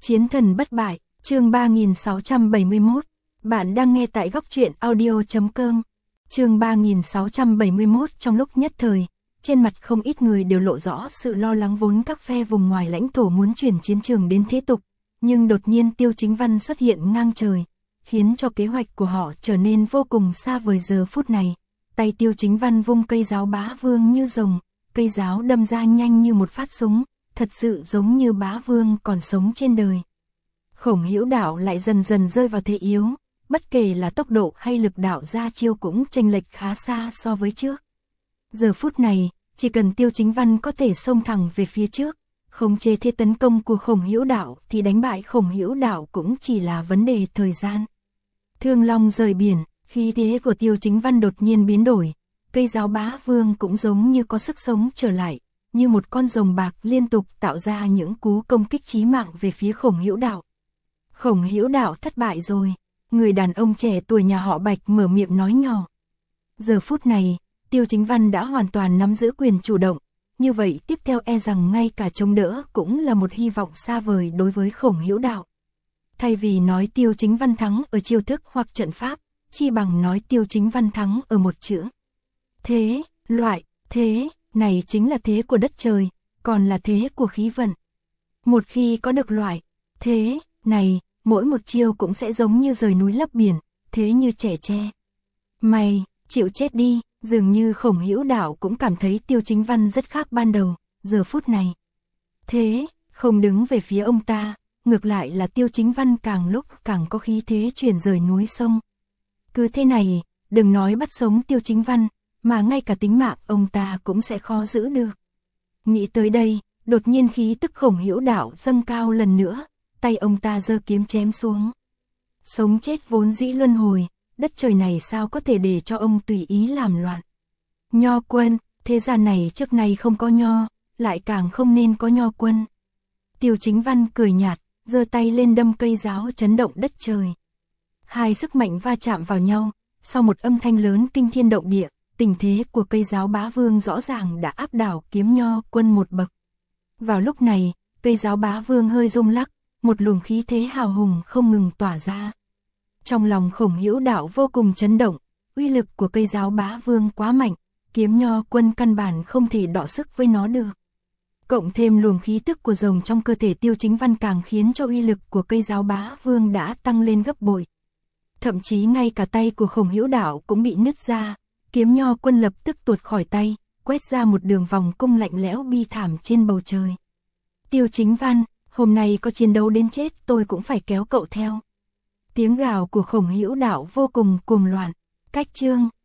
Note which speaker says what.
Speaker 1: Chiến thần bất bại, chương 3671. Bạn đang nghe tại góc truyện audio.com. Chương 3671. Trong lúc nhất thời, trên mặt không ít người đều lộ rõ sự lo lắng, vốn các phe vùng ngoài lãnh thổ muốn chuyển chiến trường đến thế tục, nhưng đột nhiên Tiêu Chính Văn xuất hiện ngang trời, khiến cho kế hoạch của họ trở nên vô cùng xa vời. Giờ phút này, tay Tiêu Chính Văn vung cây giáo bá vương như rồng, cây giáo đâm ra nhanh như một phát súng, thật sự giống như bá vương còn sống trên đời. Khổng Hữu Đạo lại dần dần rơi vào thế yếu, bất kể là tốc độ hay lực đạo ra chiêu cũng chênh lệch khá xa so với trước. Giờ phút này, chỉ cần Tiêu Chính Văn có thể xông thẳng về phía trước, khống chế thế tấn công của Khổng Hữu Đạo thì đánh bại Khổng Hữu Đạo cũng chỉ là vấn đề thời gian. Thương long rời biển, khí thế của Tiêu Chính Văn đột nhiên biến đổi, cây giáo bá vương cũng giống như có sức sống trở lại, như một con rồng bạc liên tục tạo ra những cú công kích chí mạng về phía Khổng Hữu Đạo. Khổng Hữu Đạo thất bại rồi, người đàn ông trẻ tuổi nhà họ Bạch mở miệng nói nhỏ. Giờ phút này, Tiêu Chính Văn đã hoàn toàn nắm giữ quyền chủ động, như vậy tiếp theo e rằng ngay cả chống đỡ cũng là một hy vọng xa vời đối với Khổng Hữu Đạo. Thay vì nói Tiêu Chính Văn thắng ở chiêu thức hoặc trận pháp, chi bằng nói Tiêu Chính Văn thắng ở một chữ. Thế, loại, thế, này chính là thế của đất trời, còn là thế của khí vận. Một khi có được loại, thế, này, mỗi một chiêu cũng sẽ giống như rời núi lấp biển, thế như trẻ tre. Mày, chịu chết đi, dường như Khổng Hữu Đạo cũng cảm thấy Tiêu Chính Văn rất khác ban đầu, giờ phút này. Thế, không đứng về phía ông ta, ngược lại là Tiêu Chính Văn càng lúc càng có khí thế chuyển rời núi sông. Cứ thế này, đừng nói bắt sống Tiêu Chính Văn, mà ngay cả tính mạng ông ta cũng sẽ khó giữ được. Nghĩ tới đây, đột nhiên khí tức Khổng Hữu Đạo dâng cao lần nữa, tay ông ta giơ kiếm chém xuống. Sống chết vốn dĩ luân hồi, đất trời này sao có thể để cho ông tùy ý làm loạn. Nho quân, thế gian này trước nay không có nho, lại càng không nên có nho quân. Tiêu Chính Văn cười nhạt, giơ tay lên đâm cây giáo chấn động đất trời. Hai sức mạnh va chạm vào nhau, sau một âm thanh lớn kinh thiên động địa, tình thế của cây giáo bá vương rõ ràng đã áp đảo kiếm nho quân một bậc. Vào lúc này, cây giáo bá vương hơi rung lắc, một luồng khí thế hào hùng không ngừng tỏa ra. Trong lòng Khổng Hữu Đạo vô cùng chấn động, uy lực của cây giáo bá vương quá mạnh, kiếm nho quân căn bản không thể đọ sức với nó được. Cộng thêm luồng khí tức của rồng trong cơ thể Tiêu Chính Văn càng khiến cho uy lực của cây giáo bá vương đã tăng lên gấp bội. Thậm chí ngay cả tay của Khổng Hữu Đạo cũng bị nứt ra, kiếm nho quân lập tức tuột khỏi tay, quét ra một đường vòng cung lạnh lẽo bi thảm trên bầu trời. Tiêu Chính Văn, hôm nay có chiến đấu đến chết tôi cũng phải kéo cậu theo. Tiếng gào của Khổng Hữu Đạo vô cùng cuồng loạn. Cách chương